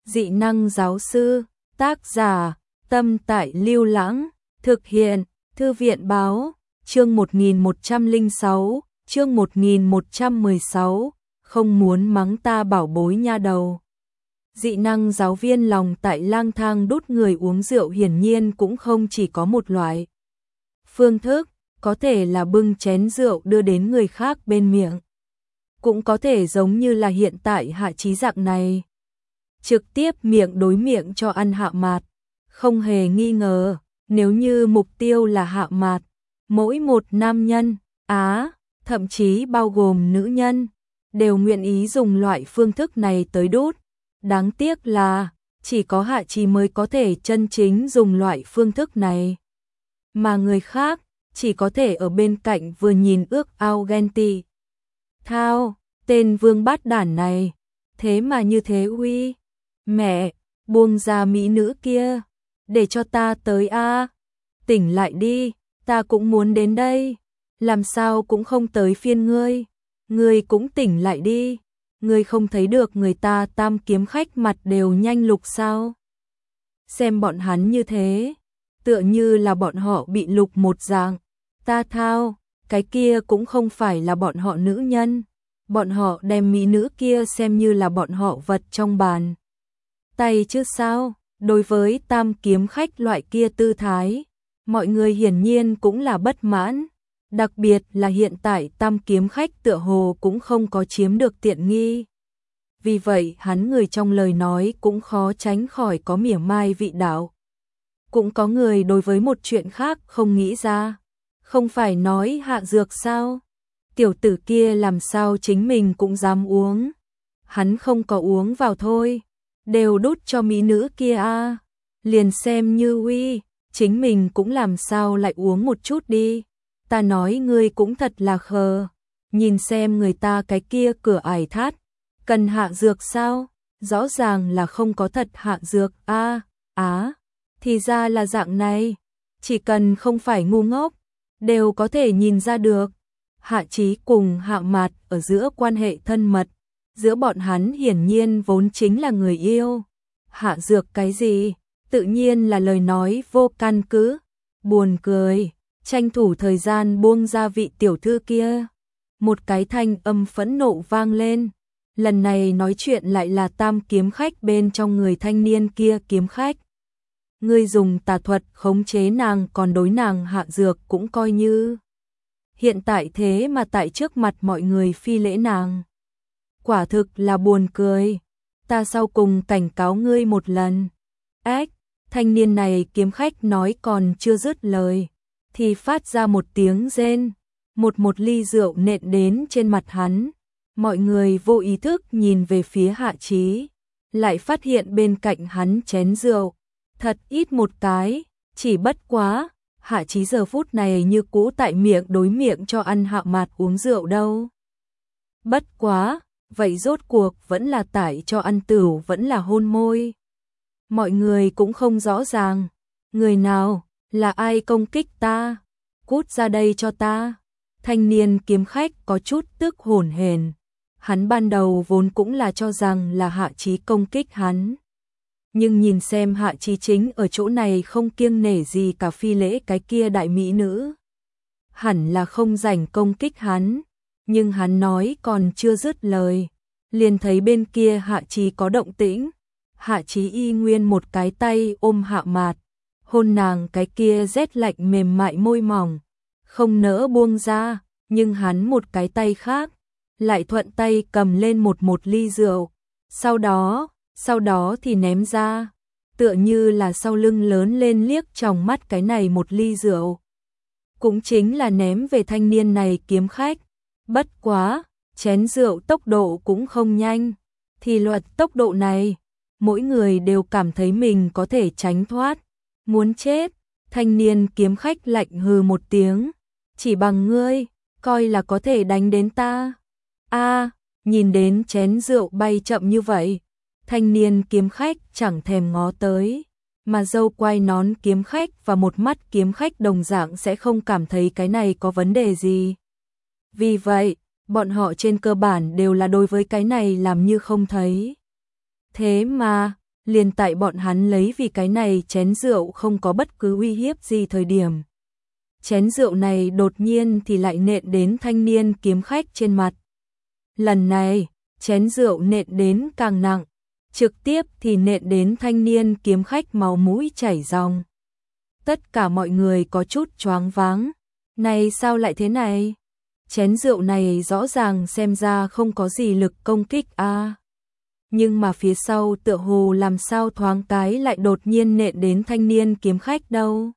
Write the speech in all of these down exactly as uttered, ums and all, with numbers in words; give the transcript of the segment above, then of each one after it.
Dị năng giáo sư, tác giả, Tâm Tại Lưu Lãng, thực hiện, Thư viện báo, chương một nghìn một trăm lẻ sáu, chương một nghìn một trăm mười sáu, không muốn mắng ta bảo bối nha đầu. Dị năng giáo viên lòng tại lang thang đút người uống rượu hiển nhiên cũng không chỉ có một loại. Phương thức, có thể là bưng chén rượu đưa đến người khác bên miệng. Cũng có thể giống như là hiện tại Hạ Chí dạng này. Trực tiếp miệng đối miệng cho ăn Hạ Mạt. Không hề nghi ngờ, nếu như mục tiêu là Hạ Mạt, mỗi một nam nhân, á, thậm chí bao gồm nữ nhân, đều nguyện ý dùng loại phương thức này tới đút. Đáng tiếc là, chỉ có Hạ Chí mới có thể chân chính dùng loại phương thức này. Mà người khác, chỉ có thể ở bên cạnh vừa nhìn ước ao ghen tị. Thao, tên vương bát đản này, thế mà như thế uy. Mẹ, buông ra mỹ nữ kia, để cho ta tới a. Tỉnh lại đi, ta cũng muốn đến đây. Làm sao cũng không tới phiên ngươi. Ngươi cũng tỉnh lại đi. Ngươi không thấy được người ta tam kiếm khách mặt đều nhanh lục sao? Xem bọn hắn như thế, tựa như là bọn họ bị lục một dạng. Ta thao, cái kia cũng không phải là bọn họ nữ nhân. Bọn họ đem mỹ nữ kia xem như là bọn họ vật trong bàn tay chứ sao. Đối với tam kiếm khách loại kia tư thái, mọi người hiển nhiên cũng là bất mãn. Đặc biệt là hiện tại tam kiếm khách tựa hồ cũng không có chiếm được tiện nghi. Vì vậy hắn người trong lời nói cũng khó tránh khỏi có mỉa mai vị đạo. Cũng có người đối với một chuyện khác không nghĩ ra. Không phải nói hạ dược sao? Tiểu tử kia làm sao chính mình cũng dám uống. Hắn không có uống vào thôi. Đều đút cho mỹ nữ kia a. Liền xem như uy, chính mình cũng làm sao lại uống một chút đi. Ta nói ngươi cũng thật là khờ. Nhìn xem người ta cái kia cửa ải thát. Cần hạ dược sao? Rõ ràng là không có thật hạ dược a. Á, thì ra là dạng này. Chỉ cần không phải ngu ngốc, đều có thể nhìn ra được. Hạ Chí cùng Hạ Mạt ở giữa quan hệ thân mật. Giữa bọn hắn hiển nhiên vốn chính là người yêu. Hạ dược cái gì? Tự nhiên là lời nói vô căn cứ. Buồn cười, tranh thủ thời gian buông ra vị tiểu thư kia. Một cái thanh âm phẫn nộ vang lên. Lần này nói chuyện lại là tam kiếm khách bên trong người thanh niên kia kiếm khách. Ngươi dùng tà thuật khống chế nàng còn đối nàng hạ dược cũng coi như. Hiện tại thế mà tại trước mặt mọi người phi lễ nàng. Quả thực là buồn cười. Ta sau cùng cảnh cáo ngươi một lần. Ếch, thanh niên này kiếm khách nói còn chưa dứt lời. Thì phát ra một tiếng rên. Một một ly rượu nện đến trên mặt hắn. Mọi người vô ý thức nhìn về phía Hạ Chí. Lại phát hiện bên cạnh hắn chén rượu. Thật ít một cái, chỉ bất quá. Hạ Chí giờ phút này như cũ tại miệng đối miệng cho ăn Hạ Mạt uống rượu đâu. Bất quá, vậy rốt cuộc vẫn là tải cho ăn tửu vẫn là hôn môi. Mọi người cũng không rõ ràng. Người nào, là ai công kích ta? Cút ra đây cho ta. Thanh niên kiếm khách có chút tức hổn hển. Hắn ban đầu vốn cũng là cho rằng là Hạ Chí công kích hắn. Nhưng nhìn xem Hạ Chí chính ở chỗ này không kiêng nể gì cả phi lễ cái kia đại mỹ nữ. Hẳn là không rảnh công kích hắn. Nhưng hắn nói còn chưa dứt lời. Liền thấy bên kia Hạ Chí có động tĩnh. Hạ Chí y nguyên một cái tay ôm Hạ Mạt. Hôn nàng cái kia rét lạnh mềm mại môi mỏng. Không nỡ buông ra. Nhưng hắn một cái tay khác. Lại thuận tay cầm lên một một ly rượu. Sau đó, sau đó thì ném ra. Tựa như là sau lưng lớn lên liếc trong mắt cái này một ly rượu. Cũng chính là ném về thanh niên này kiếm khách. Bất quá, chén rượu tốc độ cũng không nhanh. Thì luật tốc độ này, mỗi người đều cảm thấy mình có thể tránh thoát. Muốn chết, thanh niên kiếm khách lạnh hừ một tiếng. Chỉ bằng ngươi, coi là có thể đánh đến ta. A, nhìn đến chén rượu bay chậm như vậy. Thanh niên kiếm khách chẳng thèm ngó tới. Mà dâu quai nón kiếm khách và một mắt kiếm khách đồng dạng sẽ không cảm thấy cái này có vấn đề gì. Vì vậy, bọn họ trên cơ bản đều là đối với cái này làm như không thấy. Thế mà, liền tại bọn hắn lấy vì cái này chén rượu không có bất cứ uy hiếp gì thời điểm. Chén rượu này đột nhiên thì lại nện đến thanh niên kiếm khách trên mặt. Lần này, chén rượu nện đến càng nặng, trực tiếp thì nện đến thanh niên kiếm khách máu mũi chảy ròng. Tất cả mọi người có chút choáng váng. Này sao lại thế này? Chén rượu này rõ ràng xem ra không có gì lực công kích a. À. Nhưng mà phía sau tựa hồ làm sao thoáng cái lại đột nhiên nện đến thanh niên kiếm khách đâu.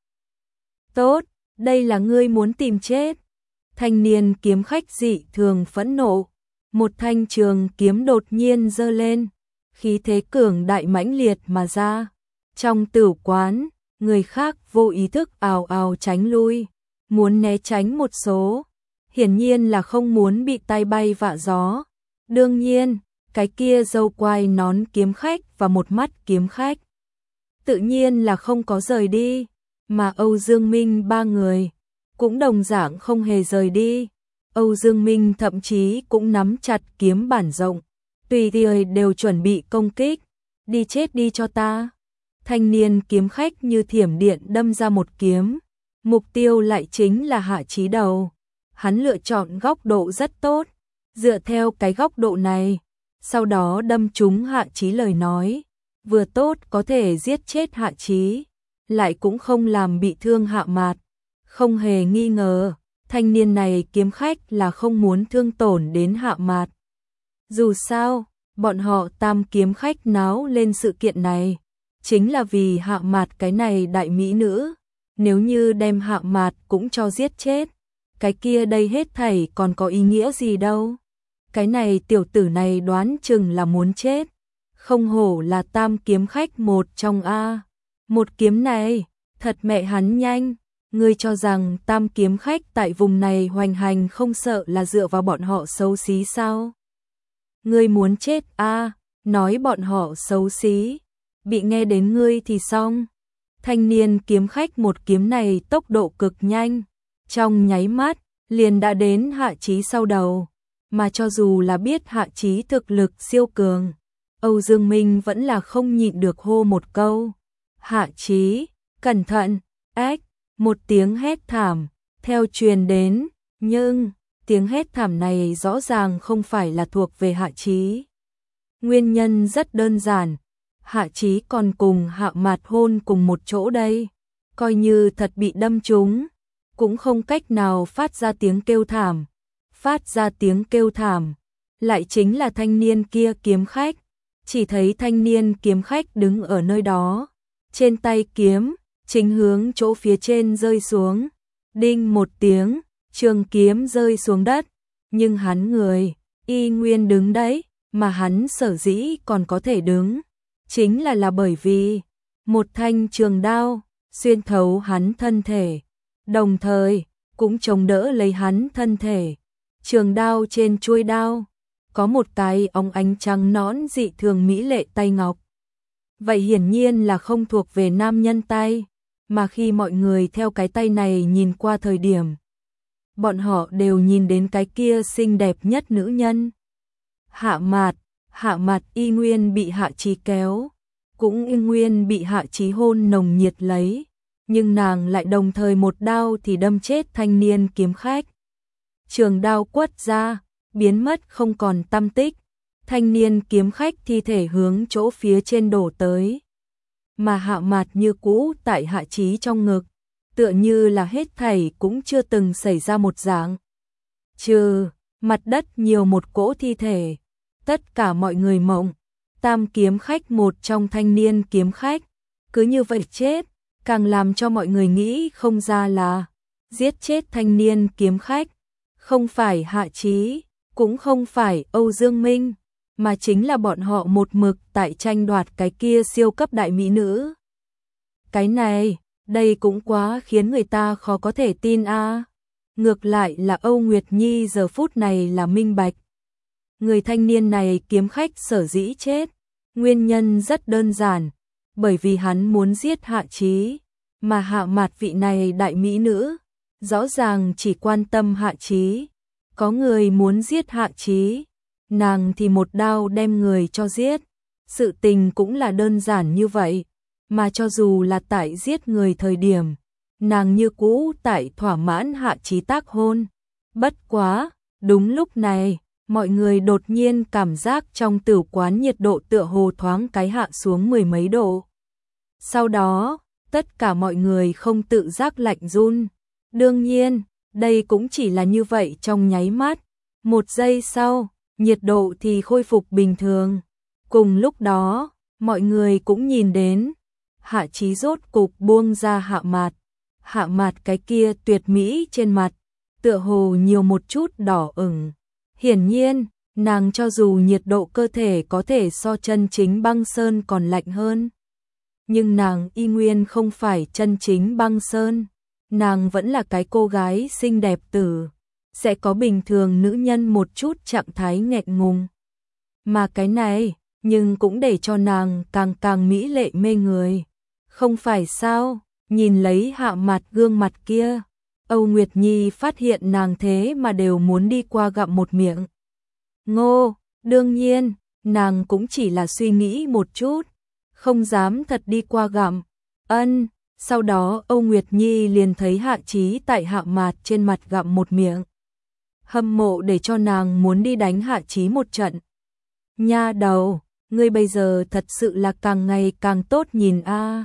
Tốt, đây là ngươi muốn tìm chết. Thanh niên kiếm khách dị thường phẫn nộ. Một thanh trường kiếm đột nhiên giơ lên. Khí thế cường đại mãnh liệt mà ra. Trong tử quán, người khác vô ý thức ào ào tránh lui. Muốn né tránh một số. Hiển nhiên là không muốn bị tai bay vạ gió. Đương nhiên, cái kia dâu quai nón kiếm khách và một mắt kiếm khách. Tự nhiên là không có rời đi. Mà Âu Dương Minh ba người cũng đồng dạng không hề rời đi. Âu Dương Minh thậm chí cũng nắm chặt kiếm bản rộng. Tùy thời đều chuẩn bị công kích. Đi chết đi cho ta. Thanh niên kiếm khách như thiểm điện đâm ra một kiếm. Mục tiêu lại chính là Hạ Chí đầu. Hắn lựa chọn góc độ rất tốt. Dựa theo cái góc độ này, sau đó đâm trúng Hạ Chí lời nói. Vừa tốt có thể giết chết Hạ Chí, lại cũng không làm bị thương Hạ Mạt. Không hề nghi ngờ, thanh niên này kiếm khách là không muốn thương tổn đến Hạ Mạt. Dù sao, bọn họ tam kiếm khách náo lên sự kiện này, chính là vì Hạ Mạt cái này đại mỹ nữ. Nếu như đem Hạ Mạt cũng cho giết chết, cái kia đây hết thảy còn có ý nghĩa gì đâu. Cái này tiểu tử này đoán chừng là muốn chết. Không hổ là tam kiếm khách một trong A. Một kiếm này, thật mẹ hắn nhanh. Ngươi cho rằng tam kiếm khách tại vùng này hoành hành không sợ là dựa vào bọn họ xấu xí sao? Ngươi muốn chết A, nói bọn họ xấu xí. Bị nghe đến ngươi thì xong. Thanh niên kiếm khách một kiếm này tốc độ cực nhanh. Trong nháy mắt, liền đã đến Hạ Chí sau đầu. Mà cho dù là biết Hạ Chí thực lực siêu cường, Âu Dương Minh vẫn là không nhịn được hô một câu. Hạ Chí, cẩn thận, ách, một tiếng hét thảm, theo truyền đến, nhưng, tiếng hét thảm này rõ ràng không phải là thuộc về Hạ Chí. Nguyên nhân rất đơn giản, Hạ Chí còn cùng Hạ Mạt hôn cùng một chỗ đây, coi như thật bị đâm trúng, cũng không cách nào phát ra tiếng kêu thảm. Phát ra tiếng kêu thảm, lại chính là thanh niên kia kiếm khách. Chỉ thấy thanh niên kiếm khách đứng ở nơi đó, trên tay kiếm, chính hướng chỗ phía trên rơi xuống. Đinh một tiếng, trường kiếm rơi xuống đất, nhưng hắn người, y nguyên đứng đấy, mà hắn sở dĩ còn có thể đứng. Chính là là bởi vì, một thanh trường đao, xuyên thấu hắn thân thể, đồng thời, cũng chống đỡ lấy hắn thân thể. Trường đao trên chuôi đao, có một cái óng ánh trắng nõn dị thường mỹ lệ tay ngọc. Vậy hiển nhiên là không thuộc về nam nhân tay, mà khi mọi người theo cái tay này nhìn qua thời điểm, bọn họ đều nhìn đến cái kia xinh đẹp nhất nữ nhân. Hạ Mạt, Hạ Mạt y nguyên bị Hạ Chí kéo, cũng y nguyên bị Hạ Chí hôn nồng nhiệt lấy, nhưng nàng lại đồng thời một đao thì đâm chết thanh niên kiếm khách. Trường đao quất ra, biến mất không còn tăm tích. Thanh niên kiếm khách thi thể hướng chỗ phía trên đổ tới. Mà Hạ Mạt như cũ tại Hạ Chí trong ngực, tựa như là hết thảy cũng chưa từng xảy ra một dạng. Trừ, mặt đất nhiều một cỗ thi thể. Tất cả mọi người mộng, tam kiếm khách một trong thanh niên kiếm khách, cứ như vậy chết, càng làm cho mọi người nghĩ không ra là giết chết thanh niên kiếm khách. Không phải Hạ Chí, cũng không phải Âu Dương Minh, mà chính là bọn họ một mực tại tranh đoạt cái kia siêu cấp đại mỹ nữ. Cái này, đây cũng quá khiến người ta khó có thể tin a. À. Ngược lại là Âu Nguyệt Nhi giờ phút này là minh bạch. Người thanh niên này kiếm khách sở dĩ chết, nguyên nhân rất đơn giản, bởi vì hắn muốn giết Hạ Chí, mà Hạ Mạt vị này đại mỹ nữ, rõ ràng chỉ quan tâm Hạ Chí. Có người muốn giết Hạ Chí, nàng thì một đao đem người cho giết. sự tình cũng là đơn giản như vậy, mà cho dù là tại giết người thời điểm, nàng như cũ tại thỏa mãn Hạ Chí tác hôn. Bất quá, đúng lúc này, mọi người đột nhiên cảm giác trong tử quán nhiệt độ tựa hồ thoáng cái hạ xuống mười mấy độ. Sau đó, tất cả mọi người không tự giác lạnh run. Đương nhiên, đây cũng chỉ là như vậy trong nháy mắt. Một giây sau, nhiệt độ thì khôi phục bình thường. Cùng lúc đó, mọi người cũng nhìn đến, Hạ Chí rốt cục buông ra Hạ Mạt. Hạ Mạt cái kia tuyệt mỹ trên mặt, tựa hồ nhiều một chút đỏ ửng. Hiển nhiên, nàng cho dù nhiệt độ cơ thể có thể so chân chính băng sơn còn lạnh hơn, nhưng nàng y nguyên không phải chân chính băng sơn. Nàng vẫn là cái cô gái xinh đẹp tử, sẽ có bình thường nữ nhân một chút trạng thái nghẹn ngùng. Mà cái này, nhưng cũng để cho nàng càng càng mỹ lệ mê người. Không phải sao, nhìn lấy Hạ Mạt gương mặt kia, Âu Nguyệt Nhi phát hiện nàng thế mà đều muốn đi qua gặm một miệng. Ngô, đương nhiên, nàng cũng chỉ là suy nghĩ một chút, không dám thật đi qua gặm. Ân, sau đó Âu Nguyệt Nhi liền thấy Hạ Chí tại Hạ Mạt trên mặt gặm một miệng. Hâm mộ để cho nàng muốn đi đánh Hạ Chí một trận. Nha đầu, ngươi bây giờ thật sự là càng ngày càng tốt nhìn a.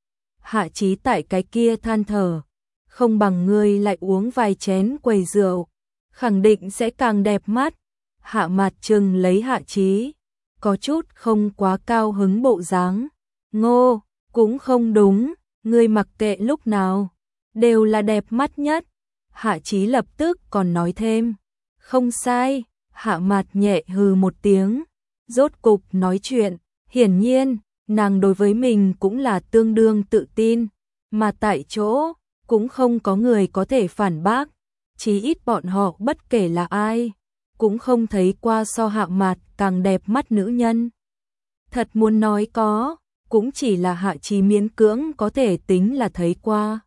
Hạ Chí tại cái kia than thở, không bằng ngươi lại uống vài chén quầy rượu, khẳng định sẽ càng đẹp mắt. Hạ Mạt trừng lấy Hạ Chí, có chút không quá cao hứng bộ dáng. Ngô, cũng không đúng, ngươi mặc kệ lúc nào, đều là đẹp mắt nhất. Hạ Chí lập tức còn nói thêm, không sai. Hạ Mạt nhẹ hừ một tiếng, rốt cục nói chuyện. Hiển nhiên, nàng đối với mình cũng là tương đương tự tin, mà tại chỗ cũng không có người có thể phản bác, chí ít bọn họ bất kể là ai, cũng không thấy qua so Hạ Mạt càng đẹp mắt nữ nhân. Thật muốn nói có, cũng chỉ là Hạ Chí miễn cưỡng có thể tính là thấy qua.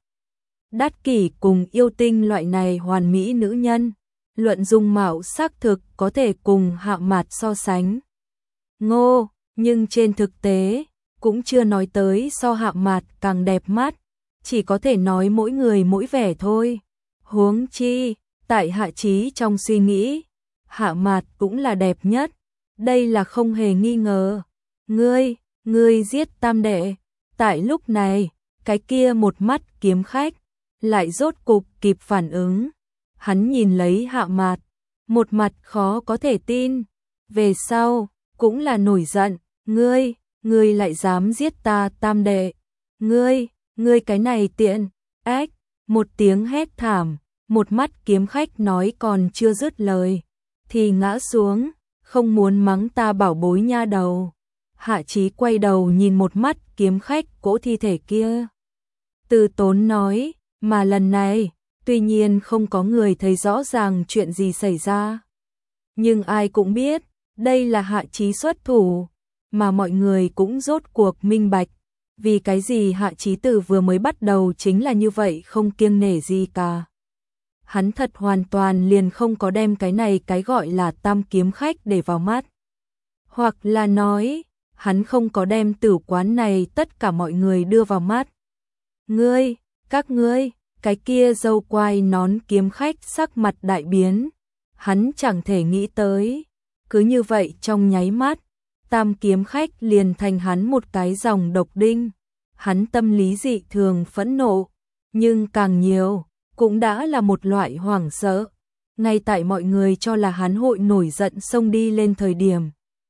Đát Kỷ cùng Yêu Tinh loại này hoàn mỹ nữ nhân, luận dung mạo xác thực có thể cùng Hạ Mạt so sánh. Ngô, nhưng trên thực tế, cũng chưa nói tới so Hạ Mạt càng đẹp mắt, chỉ có thể nói mỗi người mỗi vẻ thôi. Huống chi, tại Hạ Chí trong suy nghĩ, Hạ Mạt cũng là đẹp nhất, đây là không hề nghi ngờ. Ngươi, ngươi giết tam đệ. Tại lúc này, cái kia một mắt kiếm khách lại rốt cục kịp phản ứng. Hắn nhìn lấy Hạ Mạt, một mặt khó có thể tin, về sau cũng là nổi giận. Ngươi, ngươi lại dám giết ta tam đệ. Ngươi, ngươi cái này tiện. Ách, một tiếng hét thảm, một mắt kiếm khách nói còn chưa dứt lời, thì ngã xuống, không muốn mắng ta bảo bối nha đầu. Hạ Chí quay đầu nhìn một mắt kiếm khách cỗ thi thể kia. Từ tốn nói, mà lần này, tuy nhiên không có người thấy rõ ràng chuyện gì xảy ra. Nhưng ai cũng biết, đây là Hạ Chí xuất thủ, mà mọi người cũng rốt cuộc minh bạch. Vì cái gì Hạ Chí từ vừa mới bắt đầu chính là như vậy không kiêng nể gì cả. Hắn thật hoàn toàn liền không có đem cái này cái gọi là tam kiếm khách để vào mắt. Hoặc là nói, hắn không có đem tử quán này tất cả mọi người đưa vào mắt. Ngươi, các ngươi, cái kia dâu quai nón kiếm khách sắc mặt đại biến. Hắn chẳng thể nghĩ tới. Cứ như vậy trong nháy mắt, tam kiếm khách liền thành hắn một cái dòng độc đinh. Hắn tâm lý dị thường phẫn nộ, nhưng càng nhiều, cũng đã là một loại hoảng sợ. Ngay tại mọi người cho là hắn hội nổi giận xông đi lên thời điểm,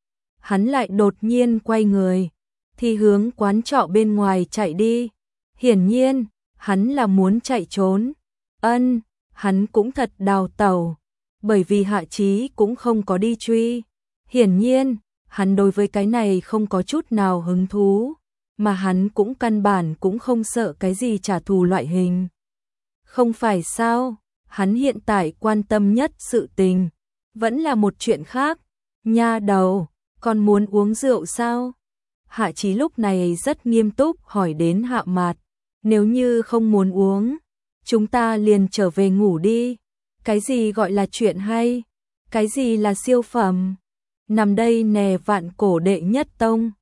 hắn lại đột nhiên quay người, thì hướng quán trọ bên ngoài chạy đi. Hiển nhiên, hắn là muốn chạy trốn. Ân, hắn cũng thật đào tẩu, bởi vì Hạ Chí cũng không có đi truy. Hiển nhiên, hắn đối với cái này không có chút nào hứng thú, mà hắn cũng căn bản cũng không sợ cái gì trả thù loại hình. Không phải sao, hắn hiện tại quan tâm nhất sự tình, vẫn là một chuyện khác. Nha đầu, còn muốn uống rượu sao? Hạ Chí lúc này rất nghiêm túc hỏi đến Hạ Mạt. Nếu như không muốn uống, chúng ta liền trở về ngủ đi. Cái gì gọi là chuyện hay? Cái gì là siêu phẩm? nằm đây nè vạn cổ đệ nhất tông.